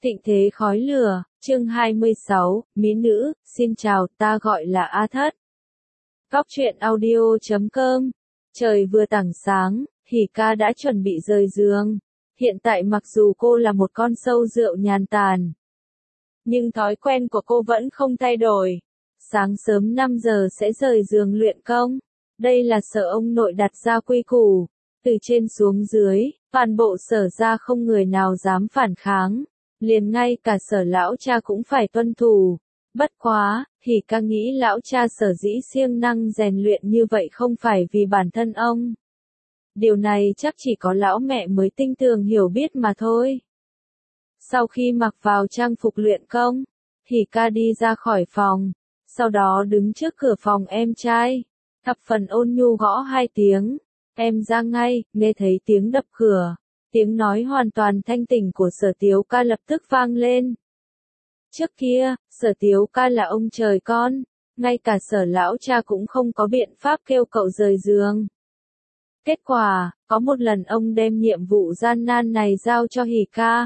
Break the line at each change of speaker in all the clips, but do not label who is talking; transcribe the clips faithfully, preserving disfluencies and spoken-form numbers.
Thịnh thế khói lửa, chương hai mươi sáu, Mỹ nữ, xin chào, ta gọi là A Thất. Góc truyện audio chấm com. Trời vừa tảng sáng, Hỉ Ca đã chuẩn bị rời giường. Hiện tại mặc dù cô là một con sâu rượu nhàn tản, nhưng thói quen của cô vẫn không thay đổi. Sáng sớm năm giờ sẽ rời giường luyện công. Đây là Sở ông nội đặt ra quy củ. Từ trên xuống dưới, toàn bộ Sở gia không người nào dám phản kháng. Liền ngay cả Sở lão cha cũng phải tuân thủ. Bất quá, Hỉ Ca nghĩ lão cha sở dĩ siêng năng rèn luyện như vậy không phải vì bản thân ông. Điều này chắc chỉ có lão mẹ mới tinh tường hiểu biết mà thôi. Sau khi mặc vào trang phục luyện công, Hỉ Ca đi ra khỏi phòng, sau đó đứng trước cửa phòng em trai, thập phần ôn nhu gõ hai tiếng. Em ra ngay, nghe thấy tiếng đập cửa. Tiếng nói hoàn toàn thanh tỉnh của Sở Tiếu Ca lập tức vang lên. Trước kia, Sở Tiếu Ca là ông trời con, ngay cả Sở lão cha cũng không có biện pháp kêu cậu rời giường. Kết quả, có một lần ông đem nhiệm vụ gian nan này giao cho Hỉ Ca.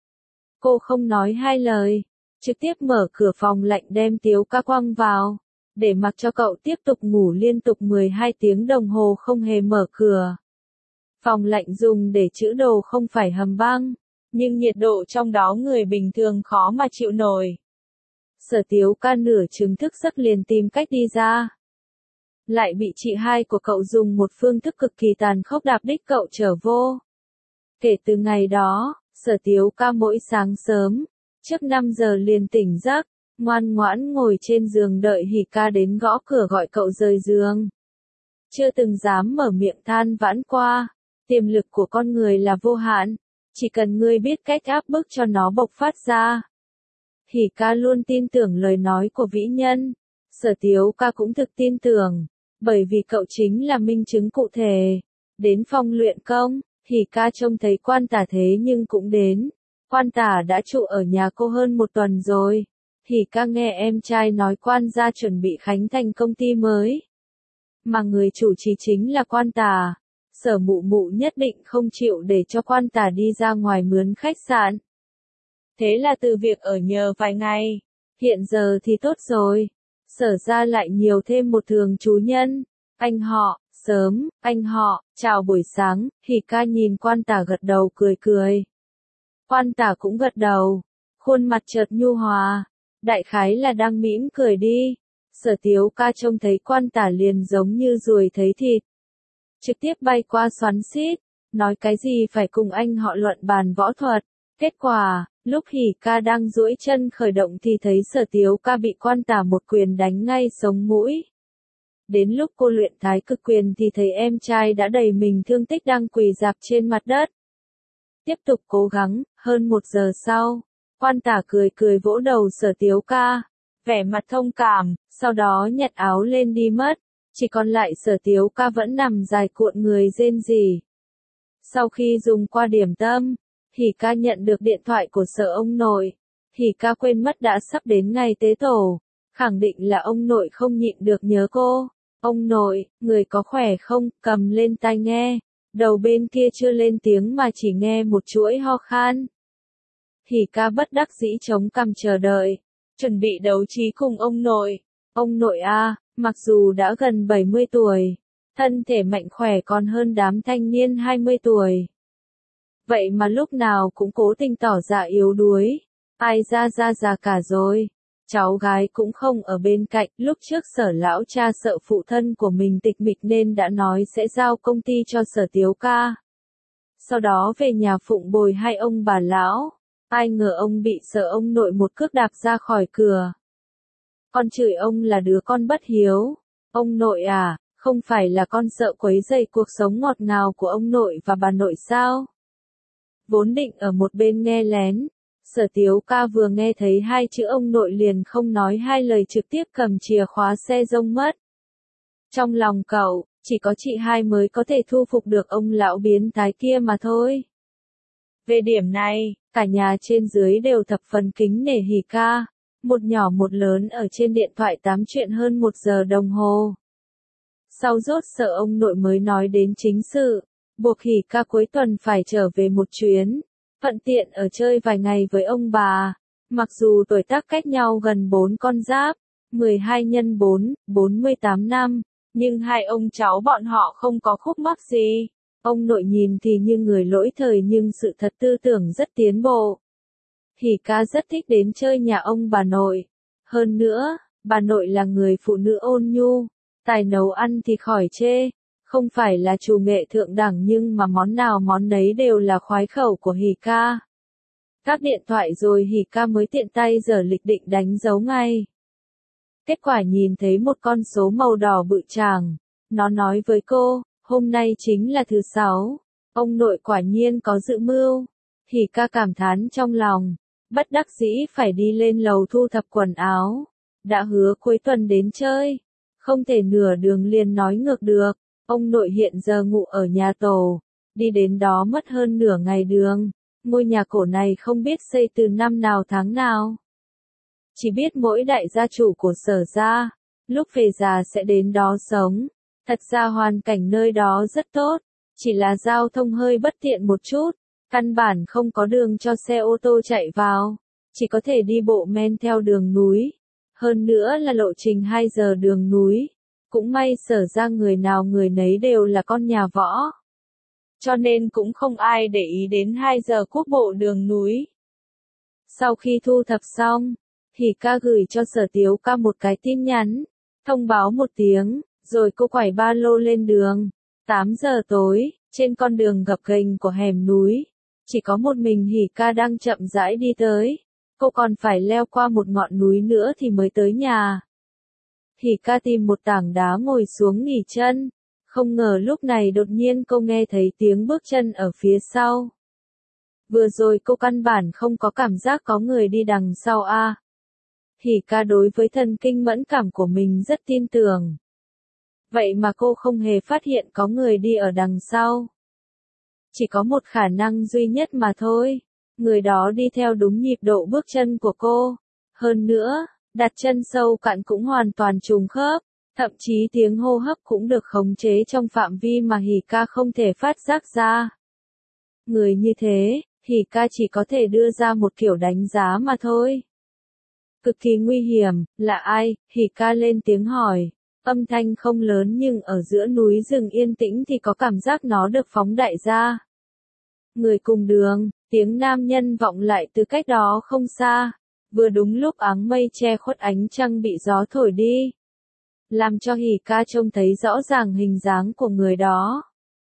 Cô không nói hai lời, trực tiếp mở cửa phòng lạnh đem Tiếu Ca quăng vào, để mặc cho cậu tiếp tục ngủ liên tục mười hai tiếng đồng hồ không hề mở cửa. Phòng lạnh dùng để trữ đồ không phải hầm băng, nhưng nhiệt độ trong đó người bình thường khó mà chịu nổi. Sở Tiếu Ca nửa chừng thức giấc liền tìm cách đi ra. Lại bị chị hai của cậu dùng một phương thức cực kỳ tàn khốc đạp đích cậu trở vô. Kể từ ngày đó, Sở Tiếu Ca mỗi sáng sớm, trước năm giờ liền tỉnh giấc, ngoan ngoãn ngồi trên giường đợi Hỉ Ca đến gõ cửa gọi cậu rời giường. Chưa từng dám mở miệng than vãn qua. Tiềm lực của con người là vô hạn, chỉ cần ngươi biết cách áp bức cho nó bộc phát ra. Hỉ Ca luôn tin tưởng lời nói của vĩ nhân, Sở Tiếu Ca cũng thực tin tưởng, bởi vì cậu chính là minh chứng cụ thể. Đến phòng luyện công, Hỉ Ca trông thấy Quan Tả thế nhưng cũng đến. Quan Tả đã trụ ở nhà cô hơn một tuần rồi. Hỉ Ca nghe em trai nói Quan gia chuẩn bị khánh thành công ty mới, mà người chủ trì chính là Quan Tả. Sở mụ mụ nhất định không chịu để cho Quan Tả đi ra ngoài mướn khách sạn. Thế là từ việc ở nhờ vài ngày, hiện giờ thì tốt rồi. Sở ra lại nhiều thêm một thường trú nhân. Anh họ, sớm, anh họ, chào buổi sáng. Hỉ Ca nhìn Quan Tả gật đầu cười cười. Quan Tả cũng gật đầu, khuôn mặt chợt nhu hòa, đại khái là đang mỉm cười đi. Sở Tiếu Ca trông thấy Quan Tả liền giống như ruồi thấy thịt, trực tiếp bay qua xoắn xít, nói cái gì phải cùng anh họ luận bàn võ thuật. Kết quả, lúc Hỉ Ca đang duỗi chân khởi động thì thấy Sở Tiếu Ca bị Quan Tả một quyền đánh ngay sống mũi. Đến lúc cô luyện thái cực quyền thì thấy em trai đã đầy mình thương tích đang quỳ rạp trên mặt đất. Tiếp tục cố gắng, hơn một giờ sau, Quan Tả cười cười vỗ đầu Sở Tiếu Ca, vẻ mặt thông cảm, sau đó nhặt áo lên đi mất. Chỉ còn lại Sở Tiếu Ca vẫn nằm dài cuộn người rên rỉ. Sau khi dùng qua điểm tâm, Hỉ Ca nhận được điện thoại của Sở ông nội. Hỉ Ca quên mất đã sắp đến ngày tế tổ, khẳng định là ông nội không nhịn được nhớ cô. Ông nội, người có khỏe không? Cầm lên tai nghe. Đầu bên kia chưa lên tiếng mà chỉ nghe một chuỗi ho khan. Hỉ Ca bất đắc dĩ chống cằm chờ đợi, chuẩn bị đấu trí cùng ông nội. Ông nội a, mặc dù đã gần bảy mươi tuổi, thân thể mạnh khỏe còn hơn đám thanh niên hai mươi tuổi. Vậy mà lúc nào cũng cố tình tỏ ra yếu đuối. Ai ra ra già cả rồi. Cháu gái cũng không ở bên cạnh. Lúc trước Sở lão cha sợ phụ thân của mình tịch mịch nên đã nói sẽ giao công ty cho Sở Tiếu Ca. Sau đó về nhà phụng bồi hai ông bà lão. Ai ngờ ông bị Sở ông nội một cước đạp ra khỏi cửa. Con chửi ông là đứa con bất hiếu. Ông nội à, không phải là con sợ quấy rầy cuộc sống ngọt ngào của ông nội và bà nội sao? Vốn định ở một bên nghe lén, Sở Tiếu Ca vừa nghe thấy hai chữ ông nội liền không nói hai lời trực tiếp cầm chìa khóa xe rông mất. Trong lòng cậu, chỉ có chị hai mới có thể thu phục được ông lão biến thái kia mà thôi. Về điểm này, cả nhà trên dưới đều thập phần kính nể Hỉ Ca. Một nhỏ một lớn ở trên điện thoại tám chuyện hơn một giờ đồng hồ. Sau rốt Sở ông nội mới nói đến chính sự, buộc Hỉ Ca cuối tuần phải trở về một chuyến. thuận tiện ở chơi vài ngày với ông bà. Mặc dù tuổi tác cách nhau gần bốn con giáp, mười hai nhân bốn, bốn mươi tám năm, nhưng hai ông cháu bọn họ không có khúc mắc gì. Ông nội nhìn thì như người lỗi thời nhưng sự thật tư tưởng rất tiến bộ. Hỉ ca rất thích đến chơi nhà ông bà nội. Hơn nữa, bà nội là người phụ nữ ôn nhu, tài nấu ăn thì khỏi chê. Không phải là chủ nghệ thượng đẳng nhưng mà món nào món nấy đều là khoái khẩu của Hỉ ca. Các điện thoại rồi Hỉ ca mới tiện tay giờ lịch định đánh dấu ngay. Kết quả nhìn thấy một con số màu đỏ bự chàng. Nó nói với cô, hôm nay chính là thứ sáu. Ông nội quả nhiên có dự mưu. Hỉ ca cảm thán trong lòng. Bất đắc dĩ phải đi lên lầu thu thập quần áo. Đã hứa cuối tuần đến chơi. Không thể nửa đường liền nói ngược được. Ông nội hiện giờ ngủ ở nhà tổ. Đi đến đó mất hơn nửa ngày đường. Ngôi nhà cổ này không biết xây từ năm nào tháng nào. Chỉ biết mỗi đại gia chủ của Sở gia, lúc về già sẽ đến đó sống. Thật ra hoàn cảnh nơi đó rất tốt, chỉ là giao thông hơi bất tiện một chút, căn bản không có đường cho xe ô tô chạy vào, chỉ có thể đi bộ men theo đường núi. Hơn nữa là lộ trình hai giờ đường núi. Cũng may Sở gia người nào người nấy đều là con nhà võ. Cho nên cũng không ai để ý đến hai giờ quốc bộ đường núi. Sau khi thu thập xong, Hỉ ca gửi cho Sở Tiếu ca một cái tin nhắn, thông báo một tiếng, rồi cô quải ba lô lên đường. tám giờ tối, trên con đường gập ghềnh của hẻm núi, chỉ có một mình Hỉ ca đang chậm rãi đi tới. Cô còn phải leo qua một ngọn núi nữa thì mới tới nhà. Hỉ ca tìm một tảng đá ngồi xuống nghỉ chân. Không ngờ lúc này đột nhiên cô nghe thấy tiếng bước chân ở phía sau. Vừa rồi cô căn bản không có cảm giác có người đi đằng sau a. À. Hỉ ca đối với thần kinh mẫn cảm của mình rất tin tưởng. Vậy mà cô không hề phát hiện có người đi ở đằng sau. Chỉ có một khả năng duy nhất mà thôi. Người đó đi theo đúng nhịp độ bước chân của cô. Hơn nữa, đặt chân sâu cạn cũng hoàn toàn trùng khớp. Thậm chí tiếng hô hấp cũng được khống chế trong phạm vi mà Hỉ ca không thể phát giác ra. Người như thế, Hỉ ca chỉ có thể đưa ra một kiểu đánh giá mà thôi. Cực kỳ nguy hiểm, là ai? Hỉ ca lên tiếng hỏi. Âm thanh không lớn nhưng ở giữa núi rừng yên tĩnh thì có cảm giác nó được phóng đại ra. Người cùng đường, tiếng nam nhân vọng lại từ cách đó không xa. Vừa đúng lúc áng mây che khuất ánh trăng bị gió thổi đi. Làm cho Hỉ ca trông thấy rõ ràng hình dáng của người đó.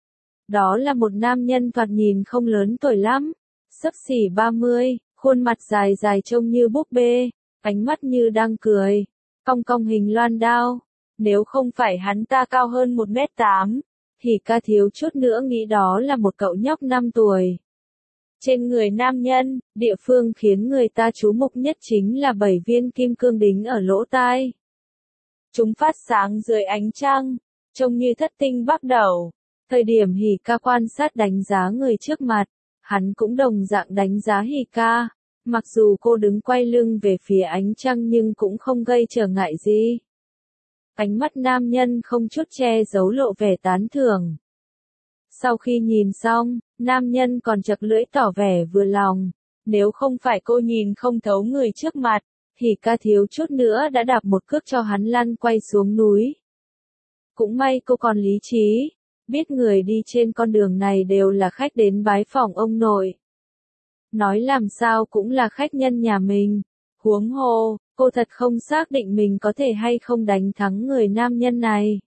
Đó là một nam nhân thoạt nhìn không lớn tuổi lắm, xấp xỉ ba mươi, khuôn mặt dài dài trông như búp bê, ánh mắt như đang cười, cong cong hình loan đao. Nếu không phải hắn ta cao hơn một mét tám, Hỉ ca thiếu chút nữa nghĩ đó là một cậu nhóc năm tuổi. Trên người nam nhân, địa phương khiến người ta chú mục nhất chính là bảy viên kim cương đính ở lỗ tai. Chúng phát sáng dưới ánh trăng, trông như thất tinh bắt đầu. Thời điểm Hỉ ca quan sát đánh giá người trước mặt, hắn cũng đồng dạng đánh giá Hỉ ca. Mặc dù cô đứng quay lưng về phía ánh trăng nhưng cũng không gây trở ngại gì. Ánh mắt nam nhân không chút che giấu lộ vẻ tán thưởng. Sau khi nhìn xong, nam nhân còn chật lưỡi tỏ vẻ vừa lòng. Nếu không phải cô nhìn không thấu người trước mặt, Hỉ ca thiếu chút nữa đã đạp một cước cho hắn lăn quay xuống núi. Cũng may cô còn lý trí, biết người đi trên con đường này đều là khách đến bái phỏng ông nội. Nói làm sao cũng là khách nhân nhà mình. Huống hồ, cô thật không xác định mình có thể hay không đánh thắng người nam nhân này.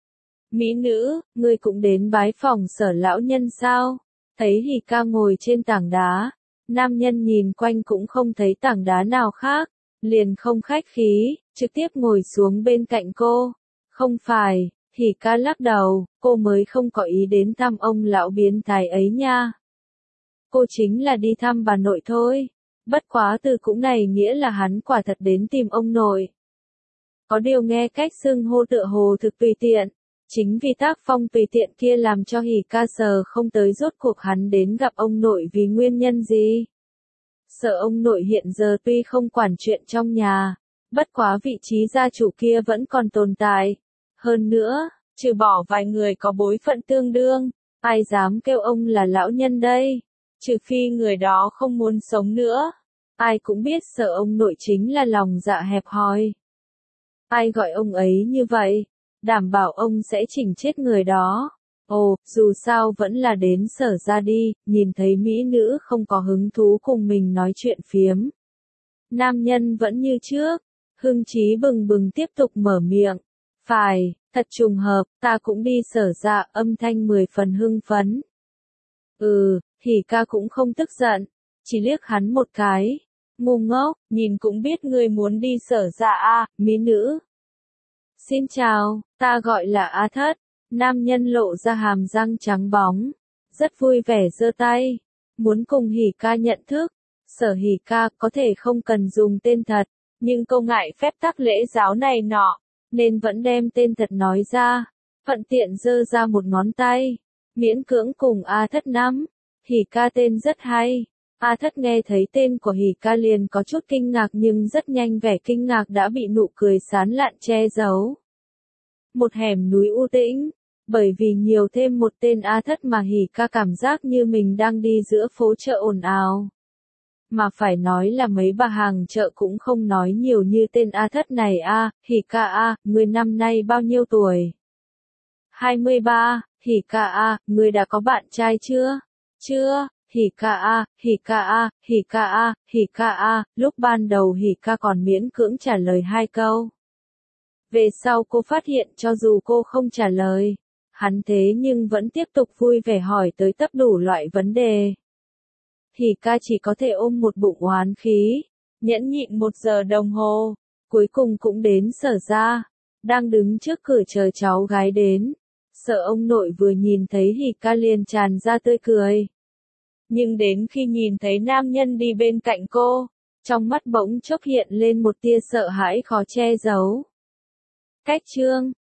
Mỹ nữ, ngươi cũng đến bái phỏng Sở lão nhân sao? Thấy Hỉ ca ngồi trên tảng đá, nam nhân nhìn quanh cũng không thấy tảng đá nào khác, liền không khách khí, trực tiếp ngồi xuống bên cạnh cô. Không phải, Hỉ ca lắc đầu, cô mới không có ý đến thăm ông lão biến thái ấy nha. Cô chính là đi thăm bà nội thôi. Bất quá từ cũng này nghĩa là hắn quả thật đến tìm ông nội. Có điều nghe cách xưng hô tựa hồ thực tùy tiện. Chính vì tác phong tùy tiện kia làm cho Hỉ ca sờ không tới rốt cuộc hắn đến gặp ông nội vì nguyên nhân gì. Sợ ông nội hiện giờ tuy không quản chuyện trong nhà, bất quá vị trí gia chủ kia vẫn còn tồn tại. Hơn nữa, trừ bỏ vài người có bối phận tương đương, ai dám kêu ông là lão nhân đây. Trừ phi người đó không muốn sống nữa. Ai cũng biết Sở ông nội chính là lòng dạ hẹp hòi. Ai gọi ông ấy như vậy, đảm bảo ông sẽ chỉnh chết người đó. Ồ, dù sao vẫn là đến Sở ra đi, nhìn thấy mỹ nữ không có hứng thú cùng mình nói chuyện phiếm. Nam nhân vẫn như trước, hưng chí bừng bừng tiếp tục mở miệng. Phải, thật trùng hợp, ta cũng đi Sở ra, âm thanh mười phần hưng phấn. Ừ, Hỉ ca cũng không tức giận, chỉ liếc hắn một cái. Ngu ngốc, nhìn cũng biết ngươi muốn đi Sở ra a, mỹ nữ. Xin chào, ta gọi là A Thất. Nam nhân lộ ra hàm răng trắng bóng, rất vui vẻ giơ tay, muốn cùng Hỉ ca nhận thức. Sở Hỉ ca có thể không cần dùng tên thật, nhưng câu ngại phép tắc lễ giáo này nọ, nên vẫn đem tên thật nói ra, thuận tiện giơ ra một ngón tay, miễn cưỡng cùng A Thất nắm. Hỉ ca tên rất hay. A Thất nghe thấy tên của Hỉ ca liền có chút kinh ngạc nhưng rất nhanh vẻ kinh ngạc đã bị nụ cười sán lạn che giấu. Một hẻm núi u tĩnh, bởi vì nhiều thêm một tên A Thất mà Hỉ ca cảm giác như mình đang đi giữa phố chợ ồn ào. Mà phải nói là mấy bà hàng chợ cũng không nói nhiều như tên A Thất này a. Hỉ ca a, ngươi năm nay bao nhiêu tuổi? hai mươi ba, Hỉ ca a, ngươi đã có bạn trai chưa? Chưa. Hỉ ca a, Hỉ ca a, Hỉ ca a, Hỉ ca a, lúc ban đầu Hỉ ca còn miễn cưỡng trả lời hai câu. Về sau cô phát hiện cho dù cô không trả lời, hắn thế nhưng vẫn tiếp tục vui vẻ hỏi tới tấp đủ loại vấn đề. Hỉ ca chỉ có thể ôm một bụng oán khí, nhẫn nhịn một giờ đồng hồ, cuối cùng cũng đến Sở ra, đang đứng trước cửa chờ cháu gái đến. Sở ông nội vừa nhìn thấy Hỉ ca liền tràn ra tươi cười. Nhưng đến khi nhìn thấy nam nhân đi bên cạnh cô, trong mắt bỗng chốc hiện lên một tia sợ hãi khó che giấu. Cách chương